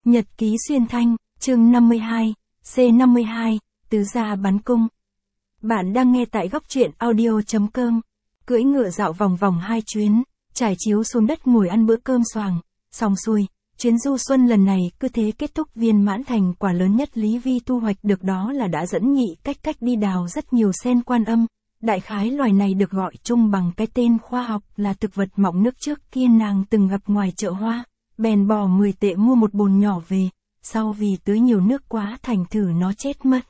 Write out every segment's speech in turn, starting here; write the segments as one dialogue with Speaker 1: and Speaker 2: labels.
Speaker 1: Nhật ký xuyên thanh, chương 52, C52, tứ gia bắn cung. Bạn đang nghe tại góc truyện audio.com. Cưỡi ngựa dạo vòng vòng 2 chuyến, trải chiếu xuống đất ngồi ăn bữa cơm xoàng, xong xuôi, chuyến du xuân lần này cứ thế kết thúc viên mãn. Thành quả lớn nhất Lý Vi thu hoạch được đó là đã dẫn Nhị Cách đi đào rất nhiều sen Quan Âm. Đại khái loài này được gọi chung bằng cái tên khoa học là thực vật mọng nước. Trước kia nàng từng gặp ngoài chợ hoa, bèn bỏ 10 tệ mua một bồn nhỏ về, sau vì tưới nhiều nước quá thành thử nó chết mất.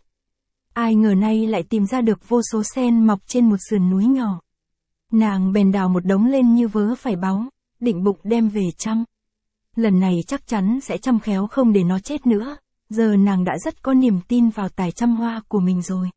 Speaker 1: Ai ngờ nay lại tìm ra được vô số sen mọc trên một sườn núi nhỏ. Nàng bèn đào một đống lên như vớ phải báu, định bụng đem về chăm. Lần này chắc chắn sẽ chăm khéo không để nó chết nữa, giờ nàng đã rất có niềm tin vào tài chăm hoa của mình rồi.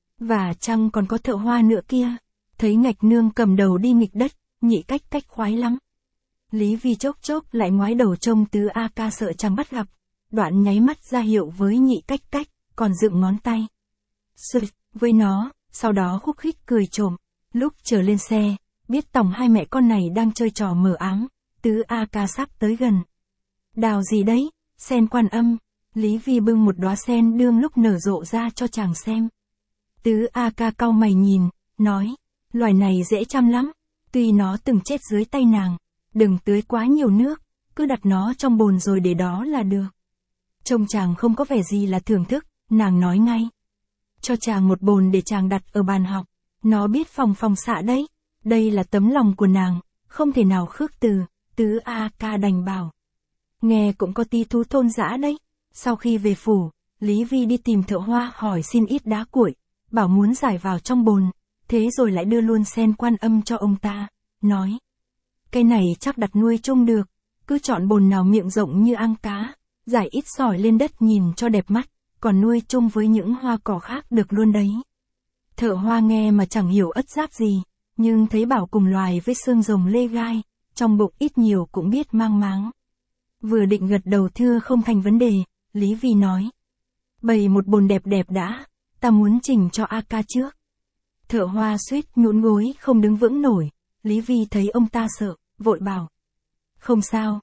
Speaker 1: Và chăng còn có thợ hoa nữa kia. Thấy Ngạch Nương cầm đầu đi nghịch đất, Nhị Cách khoái lắm. Lý Vi chốc lại ngoái đầu trông Tứ A Ca sợ chàng bắt gặp, đoạn nháy mắt ra hiệu với Nhị Cách, còn dựng ngón tay sụt với nó, sau đó khúc khích cười trộm. Lúc trở lên xe, biết tòng hai mẹ con này đang chơi trò mờ ám, Tứ A Ca sắp tới gần. Đào gì đấy? Sen Quan Âm. Lý Vi bưng một đóa sen đương lúc nở rộ ra cho chàng xem. Tứ A Ca cau mày nhìn, nói, loài này dễ chăm lắm, tuy nó từng chết dưới tay nàng, đừng tưới quá nhiều nước, cứ đặt nó trong bồn rồi để đó là được. Trông chàng không có vẻ gì là thưởng thức, nàng nói ngay. Cho chàng một bồn để chàng đặt ở bàn học, nó biết phòng xạ đấy, đây là tấm lòng của nàng, không thể nào khước từ. Tứ A Ca đành bảo. Nghe cũng có tí thú thôn dã đấy. Sau khi về phủ, Lý Vi đi tìm thợ hoa hỏi xin ít đá cuội, bảo muốn giải vào trong bồn, thế rồi lại đưa luôn sen Quan Âm cho ông ta, nói. Cây này chắc đặt nuôi chung được, cứ chọn bồn nào miệng rộng như ăng cá, giải ít sỏi lên đất nhìn cho đẹp mắt, còn nuôi chung với những hoa cỏ khác được luôn đấy. Thợ hoa nghe mà chẳng hiểu ất giáp gì, nhưng thấy bảo cùng loài với xương rồng lê gai, trong bụng ít nhiều cũng biết mang máng. Vừa định gật đầu thưa không thành vấn đề, Lý Vi nói. Bày một bồn đẹp đã, ta muốn chỉnh cho A Ca trước. Thợ hoa suýt nhũn gối không đứng vững nổi, Lý Vi thấy ông ta sợ, vội bảo. Không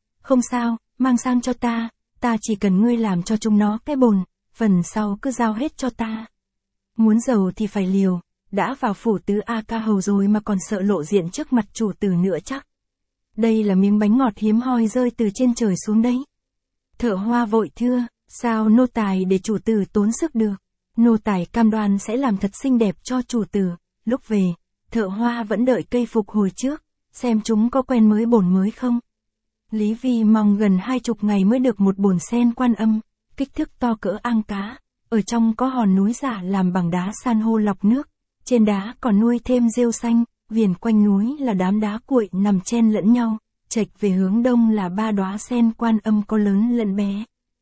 Speaker 1: sao, mang sang cho ta chỉ cần ngươi làm cho chúng nó cái bồn, phần sau cứ giao hết cho ta. Muốn giàu thì phải liều, đã vào phủ Tứ A Ca hầu rồi mà còn sợ lộ diện trước mặt chủ tử nữa chắc. Đây là miếng bánh ngọt hiếm hoi rơi từ trên trời xuống đấy. Thợ hoa vội thưa, sao nô tài để chủ tử tốn sức được, nô tài cam đoan sẽ làm thật xinh đẹp cho chủ tử. Lúc về, thợ hoa vẫn đợi cây phục hồi trước, xem chúng có quen mới bồn mới không. Lý Vi mong gần 20 ngày mới được một bồn sen Quan Âm, kích thước to cỡ ang cá, ở trong có hòn núi giả làm bằng đá san hô lọc nước, trên đá còn nuôi thêm rêu xanh, viền quanh núi là đám đá cuội nằm chen lẫn nhau, chệch về hướng đông là 3 đóa sen Quan Âm có lớn lẫn bé.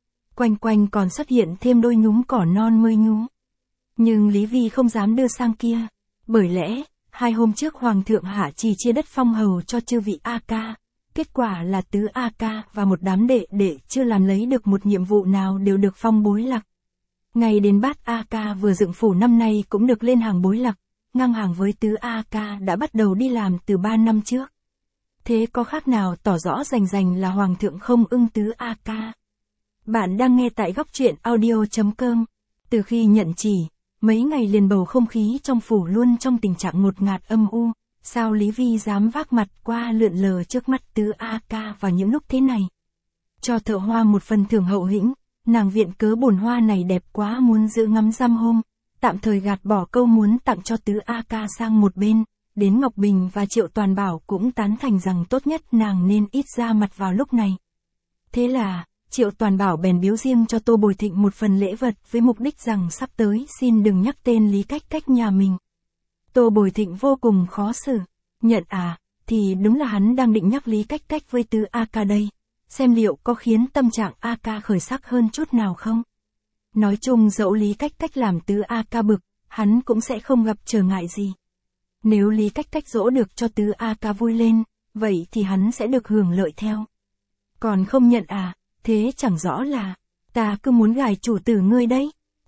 Speaker 1: Quanh còn xuất hiện thêm đôi nhúm cỏ non mới nhú. Nhưng Lý Vi không dám đưa sang kia, bởi lẽ, 2 hôm trước Hoàng thượng hạ trì chia đất phong hầu cho chư vị A Ca, kết quả là Tứ A Ca và một đám đệ chưa làm lấy được một nhiệm vụ nào đều được phong bối lạc. Ngay đến Bát A Ca vừa dựng phủ năm nay cũng được lên hàng bối lạc, ngang hàng với Tứ A Ca đã bắt đầu đi làm từ 3 năm trước. Thế có khác nào tỏ rõ rành là Hoàng thượng không ưng Tứ A Ca. Bạn đang nghe tại góc truyện audio.com. Từ khi nhận chỉ, mấy ngày liền bầu không khí trong phủ luôn trong tình trạng ngột ngạt âm u, sao Lý Vi dám vác mặt qua lượn lờ trước mắt Tứ A Ca vào những lúc thế này. Cho thợ hoa một phần thưởng hậu hĩnh, nàng viện cớ bồn hoa này đẹp quá muốn giữ ngắm dăm hôm, tạm thời gạt bỏ câu muốn tặng cho Tứ A Ca sang một bên, đến Ngọc Bình và Triệu Toàn Bảo cũng tán thành rằng tốt nhất nàng nên ít ra mặt vào lúc này. Thế là, Triệu Toàn Bảo bèn biếu riêng cho Tô Bồi Thịnh một phần lễ vật với mục đích rằng sắp tới xin đừng nhắc tên Lý Cách nhà mình. Tô Bồi Thịnh vô cùng khó xử, nhận thì đúng là hắn đang định nhắc Lý Cách với Tứ A Ca đây, xem liệu có khiến tâm trạng A Ca khởi sắc hơn chút nào không. Nói chung dẫu Lý Cách làm Tứ A Ca bực, hắn cũng sẽ không gặp trở ngại gì. Nếu Lý Cách dỗ được cho Tứ A Ca vui lên, vậy thì hắn sẽ được hưởng lợi theo. Còn không nhận thế chẳng rõ là, ta cứ muốn gài chủ tử ngươi đấy.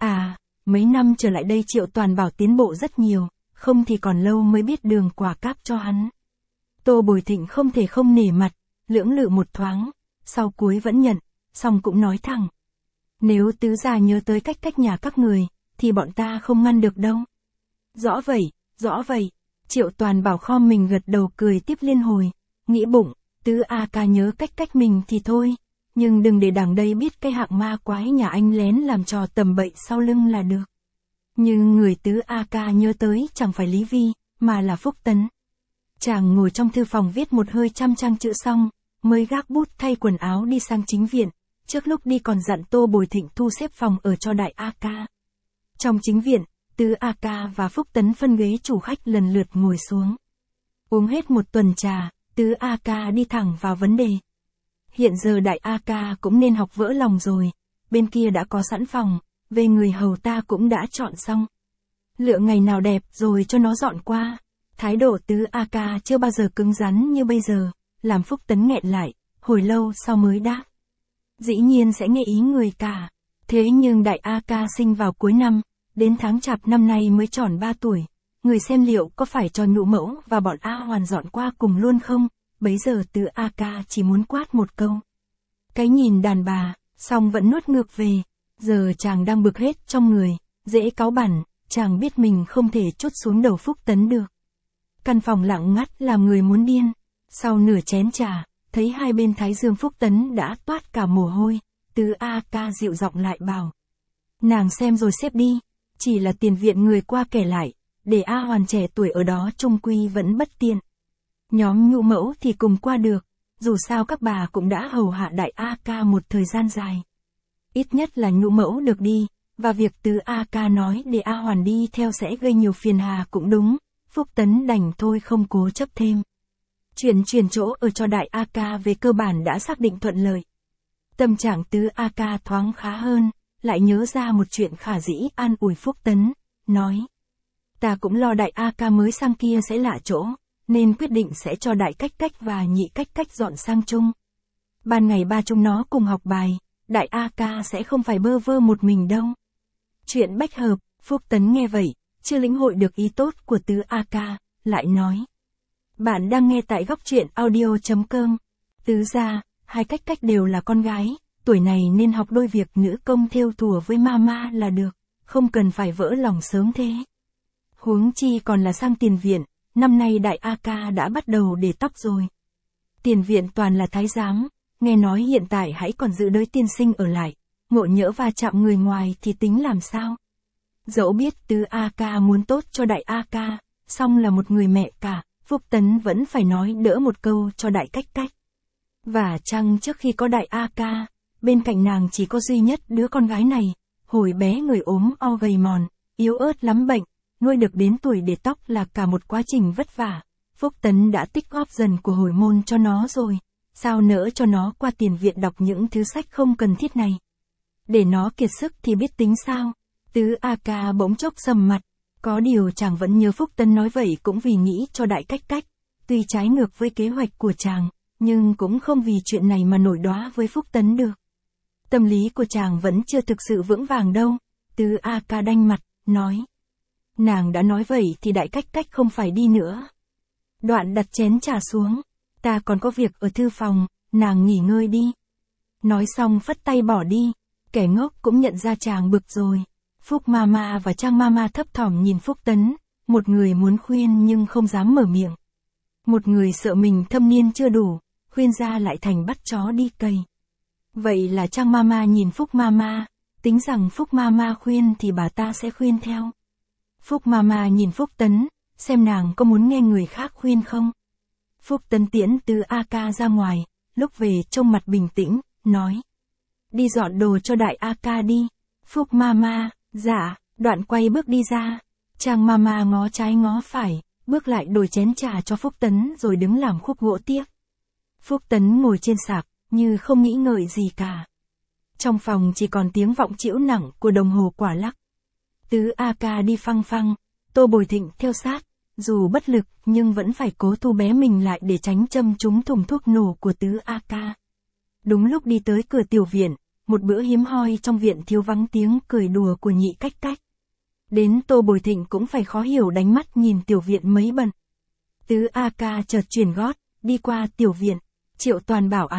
Speaker 1: Mấy năm trở lại đây Triệu Toàn Bảo tiến bộ rất nhiều, không thì còn lâu mới biết đường quả cáp cho hắn. Tô Bồi Thịnh không thể không nể mặt, lưỡng lự một thoáng, sau cuối vẫn nhận, xong cũng nói thẳng. Nếu tứ gia nhớ tới cách nhà các người, thì bọn ta không ngăn được đâu. Rõ vậy. Triệu Toàn Bảo khom mình gật đầu cười tiếp liên hồi, nghĩ bụng, tứ A ca nhớ cách mình thì thôi, nhưng đừng để đằng đây biết cái hạng ma quái nhà anh lén làm trò tầm bậy sau lưng là được. Nhưng người tứ A ca nhớ tới chẳng phải Lý Vi, mà là Phúc Tấn. Chàng ngồi trong thư phòng viết một hơi 100 trang chữ xong, mới gác bút thay quần áo đi sang chính viện, trước lúc đi còn dặn Tô Bồi Thịnh thu xếp phòng ở cho đại A ca. Trong chính viện, tứ A ca và Phúc Tấn phân ghế chủ khách lần lượt ngồi xuống. Uống hết một tuần trà, tứ A ca đi thẳng vào vấn đề. Hiện giờ đại A ca cũng nên học vỡ lòng rồi, bên kia đã có sẵn phòng, về người hầu ta cũng đã chọn xong. Lựa ngày nào đẹp rồi cho nó dọn qua. Thái độ tứ A ca chưa bao giờ cứng rắn như bây giờ, làm Phúc Tấn nghẹn lại, hồi lâu sau mới đáp. Dĩ nhiên sẽ nghe ý người cả. Thế nhưng đại A ca sinh vào cuối năm, đến tháng Chạp năm nay mới tròn 3 tuổi. Người xem liệu có phải cho Nhũ Mẫu và bọn A Hoàn dọn qua cùng luôn không? Bấy giờ tứ A ca chỉ muốn quát một câu. Cái nhìn đàn bà, xong vẫn nuốt ngược về. Giờ chàng đang bực hết trong người, dễ cáu bẳn, chàng biết mình không thể trút xuống đầu Phúc Tấn được. Căn phòng lặng ngắt làm người muốn điên. Sau nửa chén trà, thấy hai bên thái dương Phúc Tấn đã toát cả mồ hôi, tứ A ca dịu giọng lại bảo. Nàng xem rồi xếp đi, chỉ là tiền viện người qua kẻ lại, để A Hoàn trẻ tuổi ở đó trung quy vẫn bất tiện. Nhóm Nhũ Mẫu thì cùng qua được, dù sao các bà cũng đã hầu hạ đại A ca một thời gian dài. Ít nhất là Nhũ Mẫu được đi, và việc tứ A ca nói để A Hoàn đi theo sẽ gây nhiều phiền hà cũng đúng, Phúc Tấn đành thôi không cố chấp thêm. Chuyển chỗ ở cho đại A ca về cơ bản đã xác định thuận lợi. Tâm trạng tứ A ca thoáng khá hơn, lại nhớ ra một chuyện khả dĩ an ủi Phúc Tấn, nói. Ta cũng lo đại A ca mới sang kia sẽ lạ chỗ, nên quyết định sẽ cho đại cách và nhị cách dọn sang chung. Ban ngày ba chúng nó cùng học bài, đại A ca sẽ không phải bơ vơ một mình đâu. Chuyện bách hợp, Phúc Tấn nghe vậy, chưa lĩnh hội được ý tốt của tứ A ca, lại nói. Bạn đang nghe tại góc truyện audio.com. Tứ gia, hai cách đều là con gái, tuổi này nên học đôi việc nữ công thêu thùa với mama là được, không cần phải vỡ lòng sớm thế. Huống chi còn là sang tiền viện, năm nay đại A ca đã bắt đầu để tóc rồi. Tiền viện toàn là thái giám, nghe nói hiện tại hãy còn giữ đới tiên sinh ở lại, ngộ nhỡ va chạm người ngoài thì tính làm sao. Dẫu biết tứ A ca muốn tốt cho đại A ca, song là một người mẹ cả, Phúc Tấn vẫn phải nói đỡ một câu cho đại cách. Và chăng trước khi có đại A ca, bên cạnh nàng chỉ có duy nhất đứa con gái này, hồi bé người ốm o gầy mòn, yếu ớt lắm bệnh, nuôi được đến tuổi để tóc là cả một quá trình vất vả. Phúc Tấn đã tích góp dần của hồi môn cho nó rồi, sao nỡ cho nó qua tiền viện đọc những thứ sách không cần thiết này. Để nó kiệt sức thì biết tính sao. Tứ A ca bỗng chốc sầm mặt, có điều chàng vẫn nhớ Phúc Tấn nói vậy cũng vì nghĩ cho đại cách, tuy trái ngược với kế hoạch của chàng, nhưng cũng không vì chuyện này mà nổi đoá với Phúc Tấn được. Tâm lý của chàng vẫn chưa thực sự vững vàng đâu. Tứ A ca đanh mặt, nói. Nàng đã nói vậy thì đại cách không phải đi nữa. Đoạn đặt chén trà xuống. Ta còn có việc ở thư phòng, nàng nghỉ ngơi đi. Nói xong phất tay bỏ đi. Kẻ ngốc cũng nhận ra chàng bực rồi. Phúc Mama và Trang Mama thấp thỏm nhìn Phúc Tấn. Một người muốn khuyên nhưng không dám mở miệng. Một người sợ mình thâm niên chưa đủ, khuyên ra lại thành bắt chó đi cày. Vậy là Trang Mama nhìn Phúc Mama, tính rằng Phúc Mama khuyên thì bà ta sẽ khuyên theo. Phúc Mama nhìn Phúc Tấn, xem nàng có muốn nghe người khác khuyên không. Phúc Tấn tiễn tứ A ca ra ngoài, lúc về trông mặt bình tĩnh, nói. Đi dọn đồ cho đại A ca đi. Phúc Mama, dạ, đoạn quay bước đi ra. Trang Mama ngó trái ngó phải, bước lại đổi chén trà cho Phúc Tấn rồi đứng làm khúc gỗ tiếp. Phúc Tấn ngồi trên sạp, như không nghĩ ngợi gì cả. Trong phòng chỉ còn tiếng vọng chĩu nặng của đồng hồ quả lắc. Tứ A ca đi phăng phăng, Tô Bồi Thịnh theo sát, dù bất lực nhưng vẫn phải cố thu bé mình lại để tránh châm trúng thùng thuốc nổ của tứ A ca. Đúng lúc đi tới cửa tiểu viện, một bữa hiếm hoi trong viện thiếu vắng tiếng cười đùa của nhị cách. Đến Tô Bồi Thịnh cũng phải khó hiểu đánh mắt nhìn tiểu viện mấy bận. Tứ A ca chợt chuyển gót, đi qua tiểu viện. Triệu Toàn bảo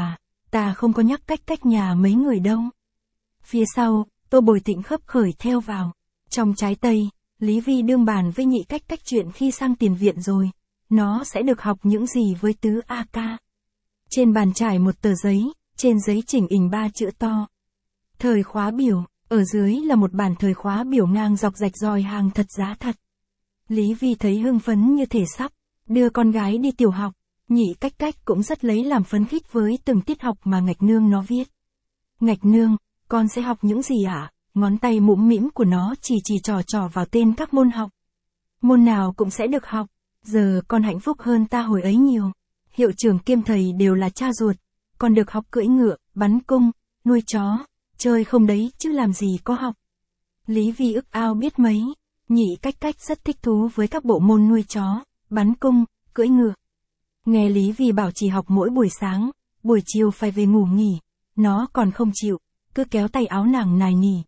Speaker 1: ta không có nhắc cách nhà mấy người đâu. Phía sau, Tô Bồi Thịnh khấp khởi theo vào. Trong trái Tây, Lý Vi đương bàn với Nhị Cách chuyện khi sang tiền viện rồi, nó sẽ được học những gì với Tứ A Ca. Trên bàn trải một tờ giấy, trên giấy chỉnh hình 3 chữ to. Thời khóa biểu, ở dưới là một bản thời khóa biểu ngang dọc rạch ròi hàng thật giá thật. Lý Vi thấy hưng phấn như thể sắp đưa con gái đi tiểu học. Nhị Cách cũng rất lấy làm phấn khích với từng tiết học mà Ngạch Nương nó viết. Ngạch Nương, con sẽ học những gì ạ? Ngón tay mũm mĩm của nó chỉ trò vào tên các môn học. Môn nào cũng sẽ được học. Giờ con hạnh phúc hơn ta hồi ấy nhiều. Hiệu trưởng kiêm thầy đều là cha ruột. Con được học cưỡi ngựa, bắn cung, nuôi chó. Chơi không đấy chứ làm gì có học. Lý Vi ức ao biết mấy. Nhị Cách rất thích thú với các bộ môn nuôi chó, bắn cung, cưỡi ngựa. Nghe Lý Vi bảo chỉ học mỗi buổi sáng, buổi chiều phải về ngủ nghỉ. Nó còn không chịu, cứ kéo tay áo nàng nài nỉ.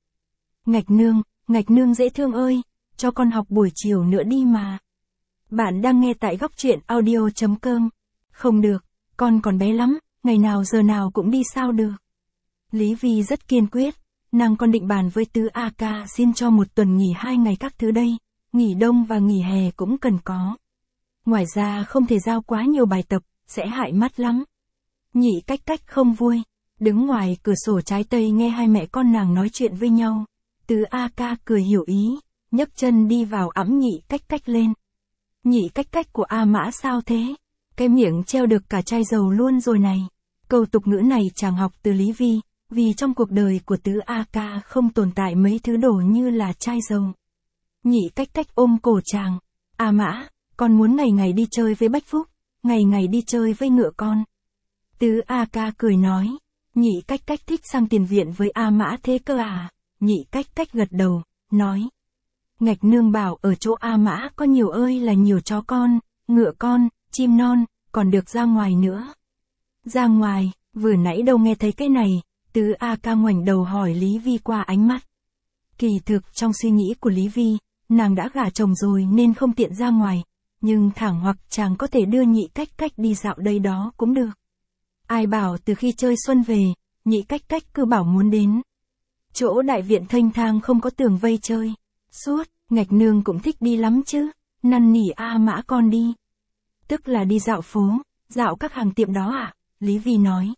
Speaker 1: Ngạch Nương dễ thương ơi, cho con học buổi chiều nữa đi mà. Bạn đang nghe tại góc truyện audio.com. Không được, con còn bé lắm, ngày nào giờ nào cũng đi sao được. Lý Vi rất kiên quyết, nàng còn định bàn với Tứ A Ca xin cho một tuần nghỉ 2 ngày các thứ đây, nghỉ đông và nghỉ hè cũng cần có. Ngoài ra không thể giao quá nhiều bài tập, sẽ hại mắt lắm. Nhị Cách không vui, đứng ngoài cửa sổ trái Tây nghe hai mẹ con nàng nói chuyện với nhau. Tứ A Ca cười hiểu ý, nhấc chân đi vào ẵm Nhị Cách lên. Nhị Cách của A Mã sao thế? Cái miệng treo được cả chai dầu luôn rồi này. Câu tục ngữ này chàng học từ Lý Vi, vì trong cuộc đời của Tứ A Ca không tồn tại mấy thứ đồ như là chai dầu. Nhị Cách ôm cổ chàng. A Mã, con muốn ngày ngày đi chơi với Bách Phúc, ngày ngày đi chơi với ngựa con. Tứ A Ca cười nói, Nhị Cách thích sang tiền viện với A Mã thế cơ à? Nhị Cách gật đầu, nói. Ngạch Nương bảo ở chỗ A Mã có nhiều ơi là nhiều chó con, ngựa con, chim non, còn được ra ngoài nữa. Ra ngoài, vừa nãy đâu nghe thấy cái này, Tứ A Ca ngoảnh đầu hỏi Lý Vi qua ánh mắt. Kỳ thực trong suy nghĩ của Lý Vi, nàng đã gả chồng rồi nên không tiện ra ngoài, nhưng thẳng hoặc chàng có thể đưa Nhị Cách đi dạo đây đó cũng được. Ai bảo từ khi chơi xuân về, Nhị Cách cứ bảo muốn đến. Chỗ đại viện thênh thang không có tường vây chơi. Suốt, Ngạch Nương cũng thích đi lắm chứ, năn nỉ A Mã con đi. Tức là đi dạo phố, dạo các hàng tiệm đó à? Lý Vi nói.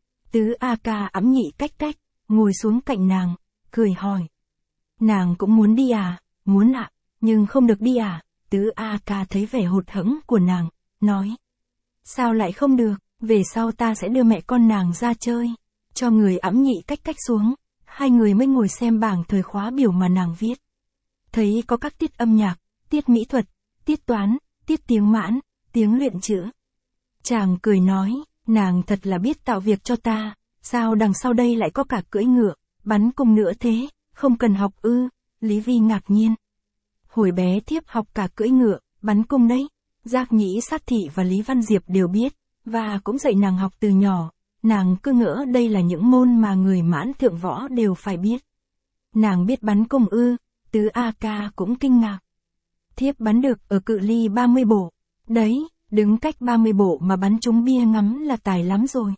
Speaker 1: Tứ A Ca ẵm Nhị Cách, ngồi xuống cạnh nàng, cười hỏi. Nàng cũng muốn đi à? Muốn ạ, nhưng không được đi à? Tứ A Ca thấy vẻ hụt hẫng của nàng, nói. Sao lại không được, về sau ta sẽ đưa mẹ con nàng ra chơi. Cho người ẵm Nhị Cách xuống, hai người mới ngồi xem bảng thời khóa biểu mà nàng viết. Thấy có các tiết âm nhạc, tiết mỹ thuật, tiết toán, tiết tiếng mãn, tiếng luyện chữ. Chàng cười nói, nàng thật là biết tạo việc cho ta, sao đằng sau đây lại có cả cưỡi ngựa, bắn cung nữa thế, không cần học ư? Lý Vi ngạc nhiên. Hồi bé thiếp học cả cưỡi ngựa, bắn cung đấy. Giác Nhĩ Sát Thị và Lý Văn Diệp đều biết, và cũng dạy nàng học từ nhỏ. Nàng cứ ngỡ đây là những môn mà người mãn thượng võ đều phải biết. Nàng biết bắn cung ư? Tứ A Ca cũng kinh ngạc. Thiếp bắn được ở cự ly 30 bộ. Đấy, đứng cách 30 bộ mà bắn trúng bia ngắm là tài lắm rồi.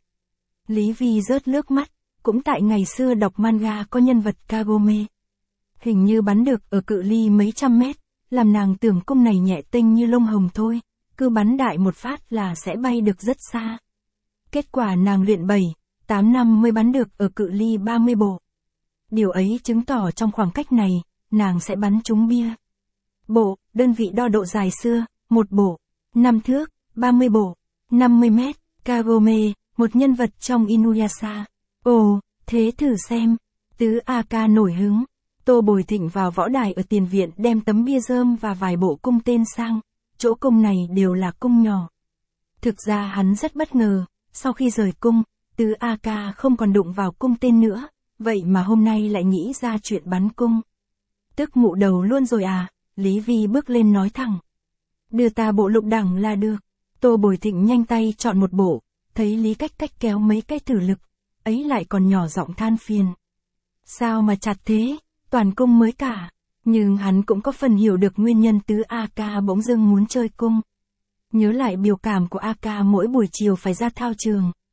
Speaker 1: Lý Vi rớt nước mắt, cũng tại ngày xưa đọc manga có nhân vật Kagome. Hình như bắn được ở cự ly mấy trăm mét, làm nàng tưởng cung này nhẹ tênh như lông hồng thôi, cứ bắn đại một phát là sẽ bay được rất xa. Kết quả nàng luyện 7-8 năm mới bắn được ở cự ly 30 bộ. Điều ấy chứng tỏ trong khoảng cách này, nàng sẽ bắn trúng bia. Bộ, đơn vị đo độ dài xưa, một bộ, 5 thước, 30 bộ, 50 mét, Kagome, một nhân vật trong Inuyasha. Ồ, thế thử xem. Tứ A Ca nổi hứng. Tô Bồi Thịnh vào võ đài ở tiền viện đem tấm bia rơm và vài bộ cung tên sang. Chỗ cung này đều là cung nhỏ. Thực ra hắn rất bất ngờ, sau khi rời cung, Tứ A Ca không còn đụng vào cung tên nữa, vậy mà hôm nay lại nghĩ ra chuyện bắn cung. Tức mụ đầu luôn rồi à? Lý Vi bước lên nói thẳng. Đưa ta bộ lục đẳng là được. Tô Bồi Thịnh nhanh tay chọn một bộ, thấy Lý Cách kéo mấy cái thử lực, ấy lại còn nhỏ giọng than phiền. Sao mà chặt thế, toàn cung mới cả. Nhưng hắn cũng có phần hiểu được nguyên nhân Tứ A Ca bỗng dưng muốn chơi cung. Nhớ lại biểu cảm của A Ca mỗi buổi chiều phải ra thao trường,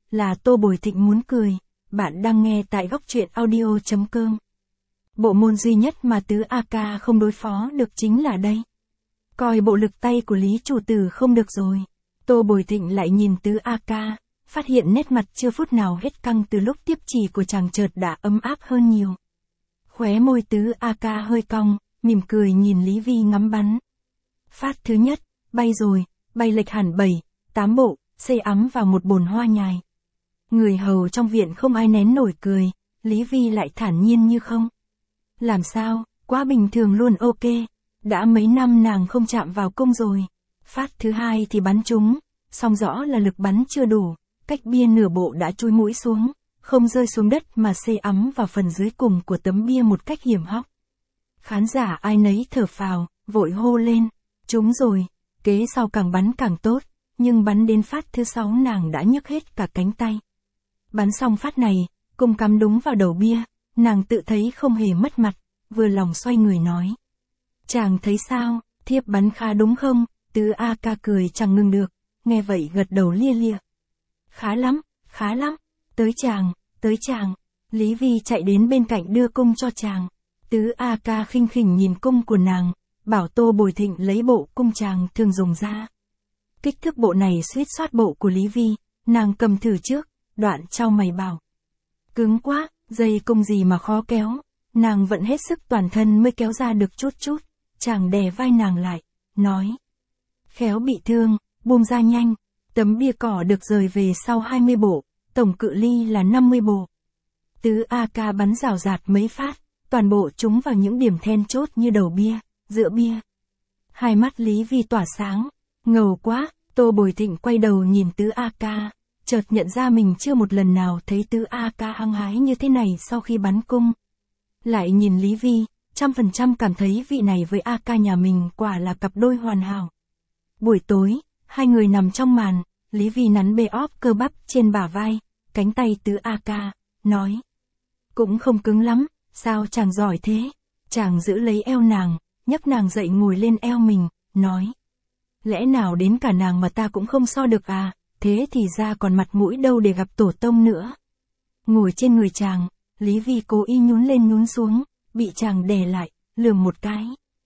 Speaker 1: là Tô Bồi Thịnh muốn cười. Bạn đang nghe tại góc truyện audio.com. Bộ môn duy nhất mà tứ AK không đối phó được chính là đây. Coi bộ lực tay của Lý chủ tử không được rồi. Tô Bồi Thịnh lại nhìn tứ AK, phát hiện nét mặt chưa phút nào hết căng từ lúc tiếp chỉ của chàng chợt đã ấm áp hơn nhiều. Khóe môi tứ AK hơi cong, mỉm cười nhìn Lý Vi ngắm bắn. Phát thứ nhất, bay rồi, bay lệch hẳn 7-8 bộ, xây ắm vào một bồn hoa nhài. Người hầu trong viện không ai nén nổi cười, Lý Vi lại thản nhiên như không. Làm sao, quá bình thường luôn ok, đã mấy năm nàng không chạm vào cung rồi. Phát thứ hai thì bắn trúng, song rõ là lực bắn chưa đủ, cách bia nửa bộ đã chui mũi xuống, không rơi xuống đất mà xây ắm vào phần dưới cùng của tấm bia một cách hiểm hóc. Khán giả ai nấy thở phào, vội hô lên, trúng rồi, kế sau càng bắn càng tốt, nhưng bắn đến phát thứ 6 nàng đã nhức hết cả cánh tay. Bắn xong phát này, cung cắm đúng vào đầu bia, nàng tự thấy không hề mất mặt, vừa lòng xoay người nói. Chàng thấy sao, thiếp bắn khá đúng không? Tứ AK cười chẳng ngừng được, nghe vậy gật đầu lia lịa. Khá lắm, tới chàng. Lý Vi chạy đến bên cạnh đưa cung cho chàng. Tứ AK khinh khỉnh nhìn cung của nàng, bảo Tô Bồi Thịnh lấy bộ cung chàng thường dùng ra. Kích thước bộ này suýt soát bộ của Lý Vi, nàng cầm thử trước, đoạn chau mày bảo. Cứng quá, dây cung gì mà khó kéo, nàng vận hết sức toàn thân mới kéo ra được chút, chàng đè vai nàng lại, nói. Khéo bị thương, buông ra nhanh, tấm bia cỏ được rời về sau 20 bộ, tổng cự ly là 50 bộ. Tứ AK bắn rào rạt mấy phát, toàn bộ trúng vào những điểm then chốt như đầu bia, giữa bia. Hai mắt Lý Vi tỏa sáng, ngầu quá, Tô Bồi Thịnh quay đầu nhìn tứ AK, chợt nhận ra mình chưa một lần nào thấy tứ AK hăng hái như thế này sau khi bắn cung. Lại nhìn Lý Vi, 100% cảm thấy vị này với AK nhà mình quả là cặp đôi hoàn hảo. Buổi tối, hai người nằm trong màn, Lý Vi nắn bê óp cơ bắp trên bả vai, cánh tay tứ AK, nói. Cũng không cứng lắm, sao chàng giỏi thế? Chàng giữ lấy eo nàng, nhấc nàng dậy ngồi lên eo mình, nói. Lẽ nào đến cả nàng mà ta cũng không so được à, thế thì ra còn mặt mũi đâu để gặp tổ tông nữa. Ngồi trên người chàng, Lý Vi cố ý nhún lên nhún xuống, bị chàng đè lại, lườm một cái.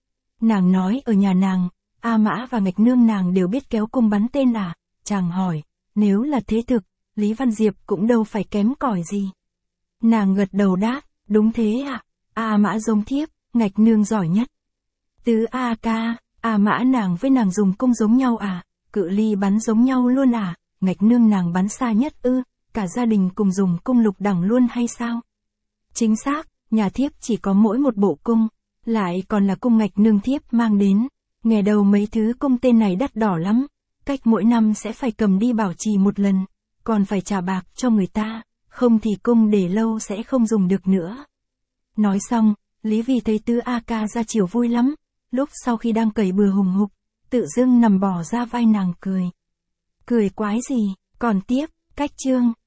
Speaker 1: Nàng nói ở nhà nàng, A Mã và Ngạch Nương nàng đều biết kéo cung bắn tên à, chàng hỏi, nếu là thế thực, Lý Văn Diệp cũng đâu phải kém cỏi gì. Nàng gật đầu đáp, đúng thế ạ, A Mã giống thiếp, Ngạch Nương giỏi nhất. Tứ AK, A Mã nàng với nàng dùng cung giống nhau à, cự ly bắn giống nhau luôn à, Ngạch Nương nàng bắn xa nhất ư, cả gia đình cùng dùng cung lục đẳng luôn hay sao? Chính xác, nhà thiếp chỉ có mỗi một bộ cung, lại còn là cung Ngạch Nương thiếp mang đến. Nghe đầu mấy thứ cung tên này đắt đỏ lắm, cách mỗi năm sẽ phải cầm đi bảo trì một lần, còn phải trả bạc cho người ta, không thì cung để lâu sẽ không dùng được nữa. Nói xong, Lý Vi thấy tứ AK ra chiều vui lắm, lúc sau khi đang cày bừa hùng hục, tự dưng nằm bò ra vai nàng cười. Cười quái gì, còn tiếp, cách chương.